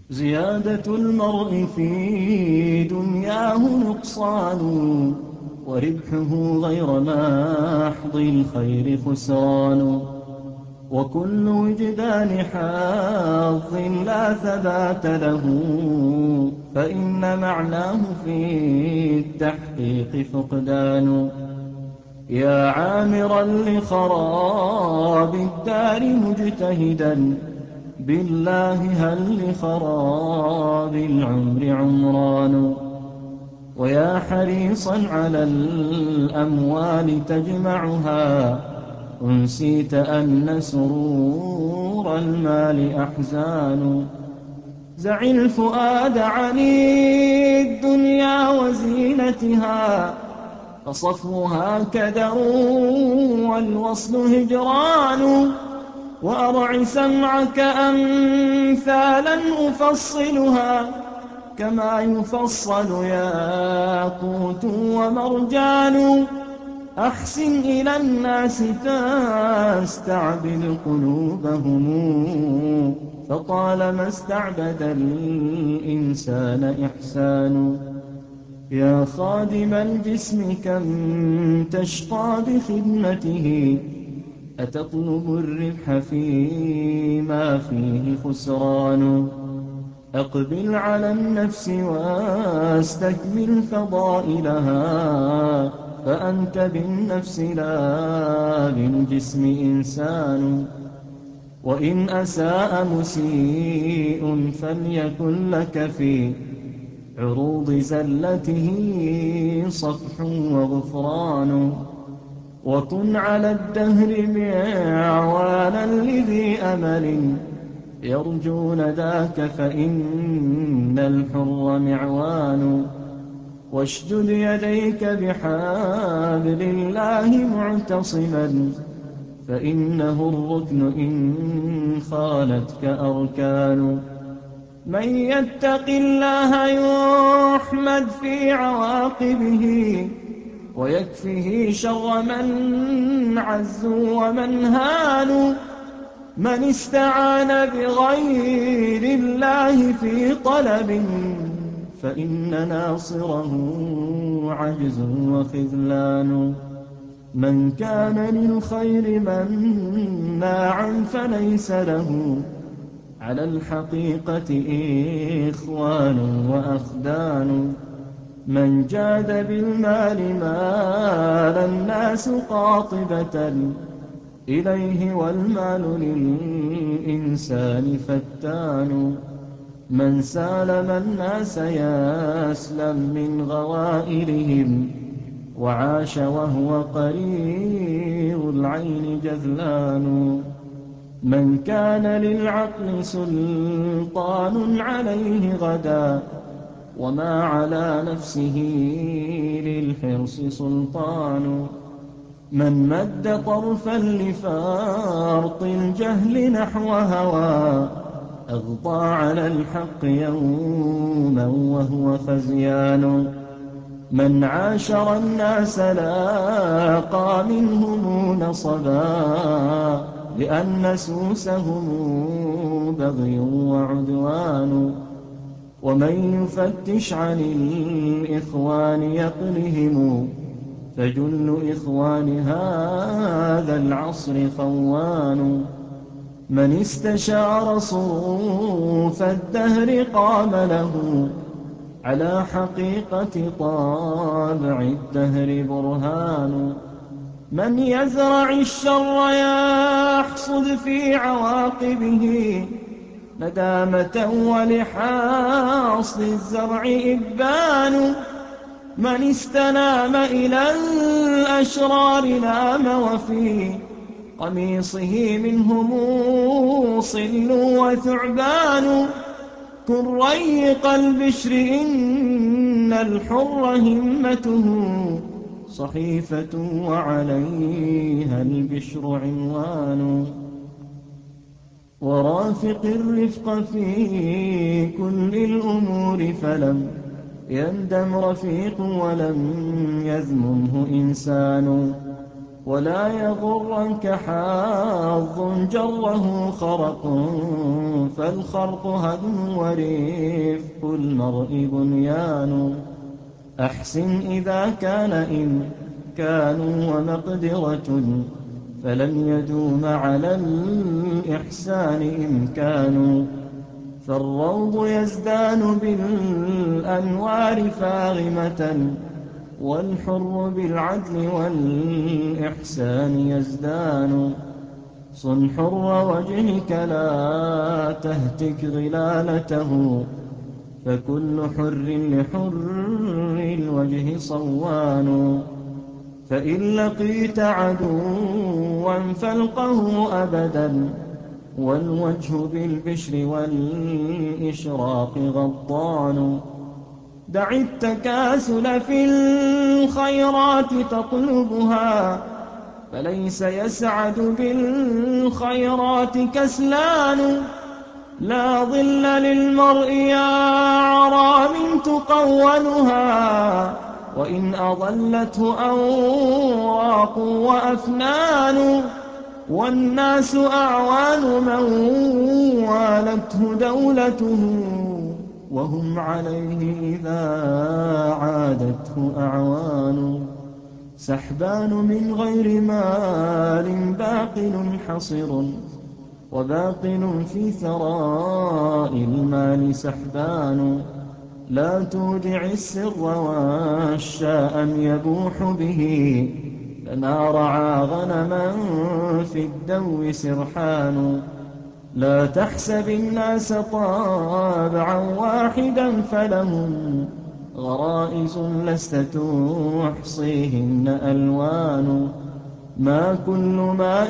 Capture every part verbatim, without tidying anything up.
زيادة المرء في دنياه نقصان، وربحه غير محض الخير خسران. وكل وجدان حظ لا ثبات له، فإن معناه في التحقيق فقدان. يا عامرا لخراب الدار مجتهدا، بالله هل لخراب العمر عمران. ويا حريصا على الأموال تجمعها، أنسيت أن سرور المال أحزان. زع الفؤاد عن الدنيا وزينتها، فصفوها كدر والوصل هجران. وأرع سمعك أمثالا أفصلها، كما يفصل ياقوت ومرجان. أحسن إلى الناس تستعبد قلوبهم، فطالما استعبد الإنسان إحسان. يا خادم الجسم كم تشقى بخدمته، أتطلب الربح فيما فيه خسران. أقبل على النفس واستكمل فضائلها، فأنت بالنفس لا بالجسم إنسان. وإن أساء مسيء فليكن لك في عروض زلته صفح وغفران. وكن على الدهر معوانا لذي أمل يرجون ذاك، فإن الحر معوان. واشدد يديك بحبل الله معتصما، فإنه الركن إن خالتك أركان. من يتق الله يحمد في عواقبه، ويكفه شر من عزوا ومن هانوا. من استعان بغير الله في طلب، فإن ناصره عجز وخذلان. من كان للخير مناعا فليس له على الحقيقة إخوان وأخدان. من جاد بالمال مال الناس قاطبة إليه، والمال للإنسان فتان. من سالم الناس يسلم من غوائلهم، وعاش وهو قرير العين جذلان. من كان للعقل سلطان عليه غدا، وما على نفسه للحرص سلطان. من مد طرفا لفارط الجهل نحو هوى، أغطى على الحق يوما وهو خزيان. من عاشر الناس لاقى منهم نصبا، لأن سوسهم بغي وعدوان. ومن يفتش عن الإخوان يقلهم، فجل إخوان هذا العصر خوان. من استشار صروف الدهر قام له، على حقيقة طابع الدهر برهان. من يزرع الشر يحصد في عواقبه ندامة، ولحاصد الزرع إبان. من استنام إلى الأشرار نام، وفي قميصه منهم صل وثعبان. كن ريق البشر إن الحر همته صحيفة، وعليها البشر عنوان. ورافق الرفق في كل الأمور، فلم يندم رفيق ولم يذممه إنسان. ولا يغرنك حظ جره خرق، فالخرق هدم ورفق المرء بنيان. أحسن إذا كان إمكان ومقدرة، فلن يدوم على الإحسان إمكان. فالروض يزدان بالأنوار فاغمة، والحر بالعدل والإحسان يزدان. صن حر وجهك لا تهتك غلالته، فكل حر لحر الوجه صوان. فإن لقيت عدوا فالقه أبدا، والوجه بالبشر والإشراق غضان. دع التكاسل في الخيرات تطلبها، فليس يسعد بالخيرات كسلان. لا ظل للمرء يا عرام تقونها، وإن أضلته أوراق وأفنان. والناس أعوان من والته دولته، وهم عليه إذا عادته أعوان. سحبان من غير مال باقل حصر، وباقل في ثراء المال سحبان. لا تودع السر والشاء يبوح به، فما رعى غنما في الدو سرحان. لا تحسب الناس طابعا واحدا، فلهم غرائز لست تحصيهن ألوان. ما كل ماء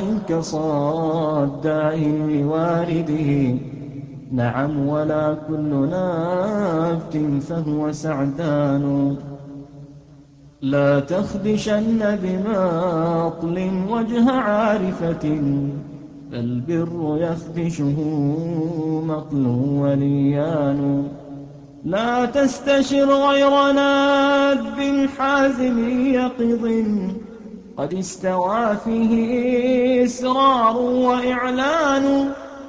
كصداء لوارده، نعم ولا كل نابت فهو سعدان. لا تخدشن بمطل وجه عارفة، فالبر يخدشه مطل وليان. لا تستشر غير نادب حازم يقظ، قد استوى فيه إسرار وإعلان.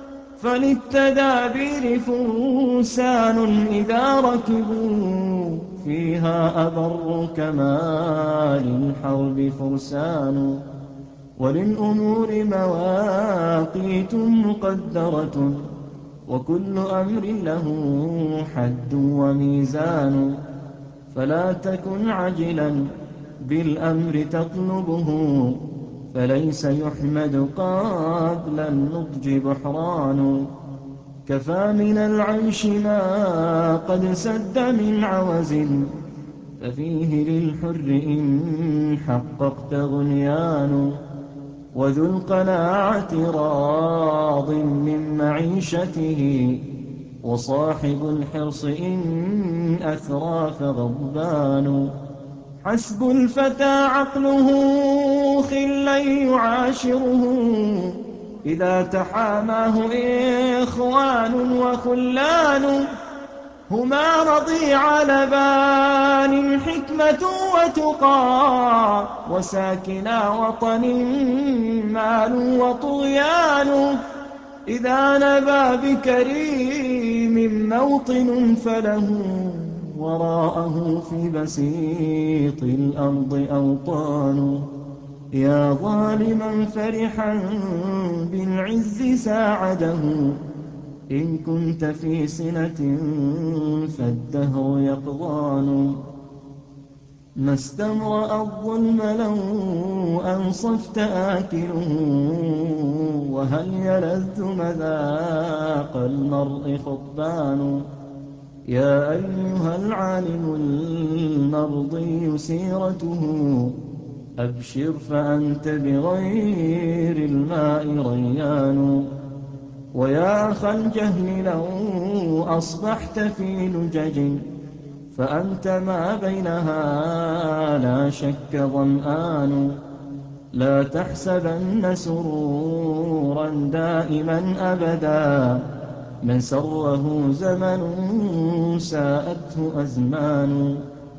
فللتدابير فرسان إذا ركبوا فيها أبر، كما للحرب فرسان. وللأمور مواقيت مقدرة، وكل أمر له حد وميزان. فلا تكن عجلا بالأمر تطلبه، فليس يحمد قبل النضج بحران. كفى من العيش ما قد سد من عوز، ففيه للحر إن حققت غنيان. وذو القناعة راض من معيشته، وصاحب الحرص إن أثرى فغضبان. حسب الفتى عقله خلا يعاشره، إذا تحاماه إخوان وخلان. هما رضيع لبان حكمة وتقى، وساكنا وطن مال وطغيان. إذا نبى بكريم موطن، فله وراءه في بسيط الأرض أوطان. يا ظالما فرحا بالعز ساعده، إن كنت في سنة فالدهر يقضان. ما استمرأ الظلم لو أنصفت آكله، وهل يلذ مذاق المرء خطبان. يا أيها العالم المرضي سيرته، أبشر فأنت بغير الماء ريان. ويا أخا الجهل لو أصبحت في لجج، فأنت ما بينها لا شك ظمآن. لا تحسبن سرورا دائما أبدا، من سره زمن ساءته أزمان.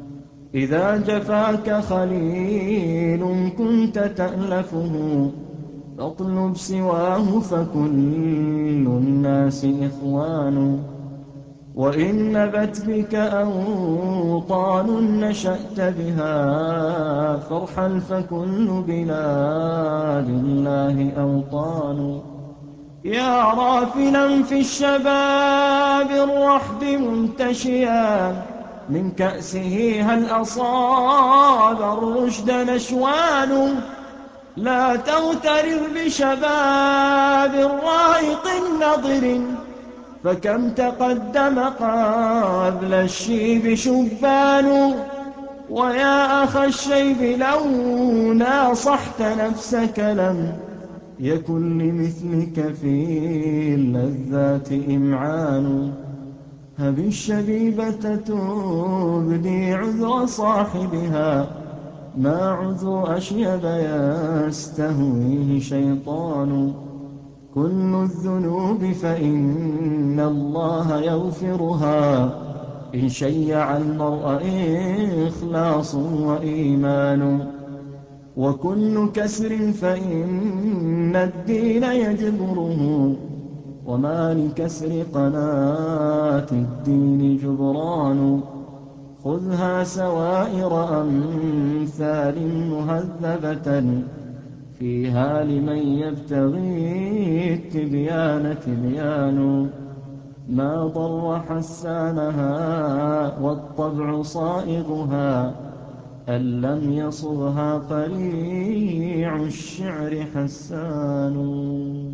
إذا جفاك خليل كنت تألفه فاطلب سواه فكل الناس إخوان وإن نبت بك أوطان نشأت بها فارحل فكل بلاد الله أوطان يا رافلا في الشباب الرحب منتشيا من كأسه هل أصاب الرشد نشوان لا تغترر بشباب رائق نضر فكم تقدم قبل الشيب شبان ويا أخ الشيب لو ناصحت نفسك لم يكن لمثلك في اللذات إمعان هب الشبيبة تبدي عذر صاحبها ما عذر أشيب يستهويه شيطان كل الذنوب فإن الله يغفرها إن شيع المرء إخلاص وإيمان وكل كسر فإن الدين يجبره وما لكسر قناة الدين جبران خذها سوائر أمثال مهذبة فيها لمن يبتغي التبيان تبيان ما ضر حسانها والطبع صائغها أن لم يصغها قريع الشعر حسان